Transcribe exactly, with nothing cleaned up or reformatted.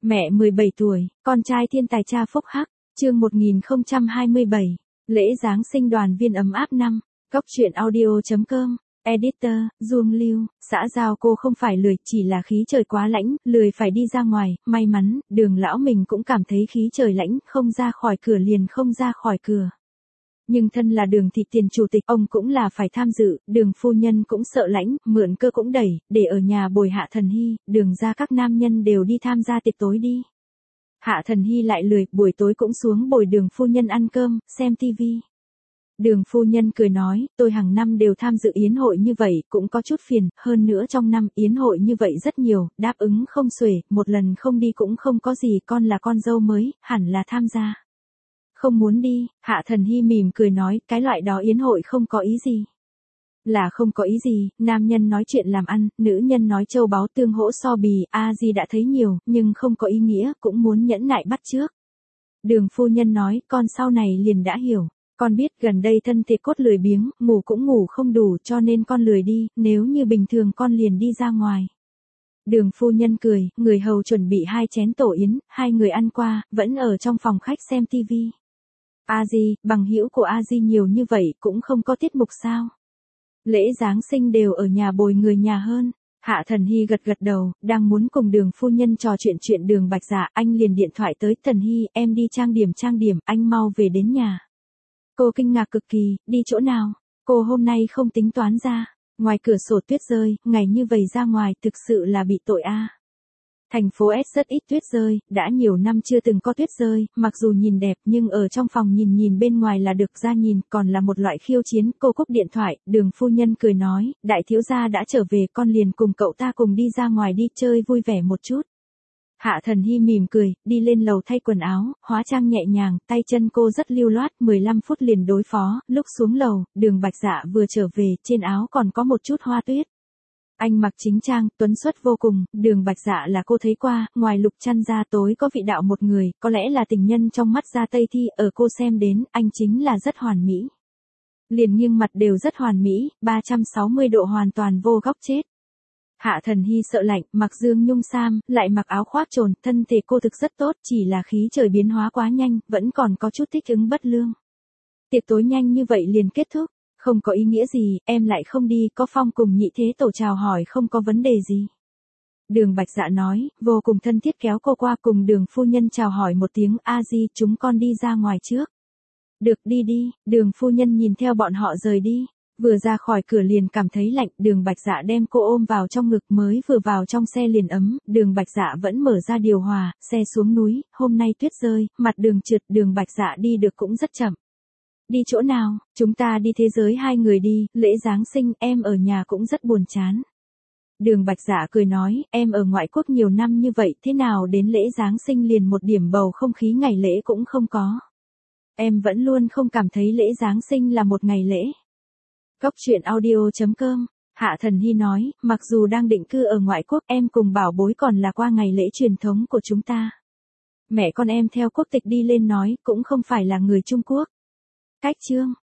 Mẹ mười bảy tuổi, con trai thiên tài cha phúc hắc, chương một nghìn không trăm hai mươi bảy, lễ Giáng sinh đoàn viên ấm áp năm, Cóc truyện audio chấm com, editor, Duông Lưu, xã giao cô không phải lười, chỉ là khí trời quá lạnh, lười phải đi ra ngoài, may mắn, Đường lão mình cũng cảm thấy khí trời lạnh, không ra khỏi cửa liền không ra khỏi cửa. Nhưng thân là Đường thị tiền chủ tịch, ông cũng là phải tham dự, Đường phu nhân cũng sợ lãnh, mượn cơ cũng đẩy, để ở nhà bồi Hạ Thần Hy, Đường ra các nam nhân đều đi tham gia tiệc tối đi. Hạ Thần Hy lại lười, buổi tối cũng xuống bồi Đường phu nhân ăn cơm, xem tivi. Đường phu nhân cười nói, tôi hàng năm đều tham dự yến hội như vậy, cũng có chút phiền, hơn nữa trong năm yến hội như vậy rất nhiều, đáp ứng không xuể, một lần không đi cũng không có gì, con là con dâu mới, hẳn là tham gia. Không muốn đi, Hạ Thần Hy mỉm cười nói, cái loại đó yến hội không có ý gì. Là không có ý gì, nam nhân nói chuyện làm ăn, nữ nhân nói châu báu tương hỗ so bì, a di đã thấy nhiều, nhưng không có ý nghĩa, cũng muốn nhẫn nại bắt trước. Đường phu nhân nói, con sau này liền đã hiểu. Con biết gần đây thân thể cốt lười biếng, ngủ cũng ngủ không đủ cho nên con lười đi, nếu như bình thường con liền đi ra ngoài. Đường phu nhân cười, người hầu chuẩn bị hai chén tổ yến, hai người ăn qua, vẫn ở trong phòng khách xem tivi. A Di, bằng hữu của A Di nhiều như vậy cũng không có tiết mục sao? Lễ Giáng sinh đều ở nhà bồi người nhà hơn. Hạ Thần Hy gật gật đầu, đang muốn cùng Đường phu nhân trò chuyện chuyện Đường Bạch Dạ, anh liền điện thoại tới, Thần Hy, em đi trang điểm trang điểm, anh mau về đến nhà. Cô kinh ngạc cực kỳ, đi chỗ nào? Cô hôm nay không tính toán ra. Ngoài cửa sổ tuyết rơi, ngày như vậy ra ngoài thực sự là bị tội a. Thành phố S rất ít tuyết rơi, đã nhiều năm chưa từng có tuyết rơi, mặc dù nhìn đẹp nhưng ở trong phòng nhìn nhìn bên ngoài là được ra nhìn, còn là một loại khiêu chiến. Cô cúp điện thoại, Đường phu nhân cười nói, đại thiếu gia đã trở về, con liền cùng cậu ta cùng đi ra ngoài đi chơi vui vẻ một chút. Hạ Thần Hy mỉm cười, đi lên lầu thay quần áo, hóa trang nhẹ nhàng, tay chân cô rất lưu loát, mười lăm phút liền đối phó, lúc xuống lầu, Đường Bạch Dạ vừa trở về, trên áo còn có một chút hoa tuyết. Anh mặc chính trang, tuấn xuất vô cùng, Đường Bạch Dạ là cô thấy qua, ngoài lục chăn ra tối có vị đạo một người, có lẽ là tình nhân trong mắt Gia Tây Thi, ở cô xem đến, anh chính là rất hoàn mỹ. Liền nghiêng mặt đều rất hoàn mỹ, ba trăm sáu mươi độ hoàn toàn vô góc chết. Hạ Thần Hy sợ lạnh, mặc dương nhung sam, lại mặc áo khoác trồn, thân thể cô thực rất tốt, chỉ là khí trời biến hóa quá nhanh, vẫn còn có chút thích ứng bất lương. Tiệc tối nhanh như vậy liền kết thúc, không có ý nghĩa gì, em lại không đi, có Phong cùng nhị thế tổ chào hỏi không có vấn đề gì. Đường Bạch Dạ nói, vô cùng thân thiết kéo cô qua cùng Đường phu nhân chào hỏi một tiếng, A Di, chúng con đi ra ngoài trước. Được, đi đi, Đường phu nhân nhìn theo bọn họ rời đi. Vừa ra khỏi cửa liền cảm thấy lạnh, Đường Bạch Dạ đem cô ôm vào trong ngực, mới vừa vào trong xe liền ấm, Đường Bạch Dạ vẫn mở ra điều hòa, xe xuống núi, hôm nay tuyết rơi, mặt đường trượt, Đường Bạch Dạ đi được cũng rất chậm. Đi chỗ nào? Chúng ta đi thế giới hai người đi, lễ Giáng sinh em ở nhà cũng rất buồn chán. Đường Bạch Dạ cười nói, em ở ngoại quốc nhiều năm như vậy, thế nào đến lễ Giáng sinh liền một điểm bầu không khí ngày lễ cũng không có. Em vẫn luôn không cảm thấy lễ Giáng sinh là một ngày lễ. Cóc truyện audio chấm com, Hạ Thần Hy nói, mặc dù đang định cư ở ngoại quốc, em cùng bảo bối còn là qua ngày lễ truyền thống của chúng ta. Mẹ con em theo quốc tịch đi lên nói, cũng không phải là người Trung Quốc. Cách chương.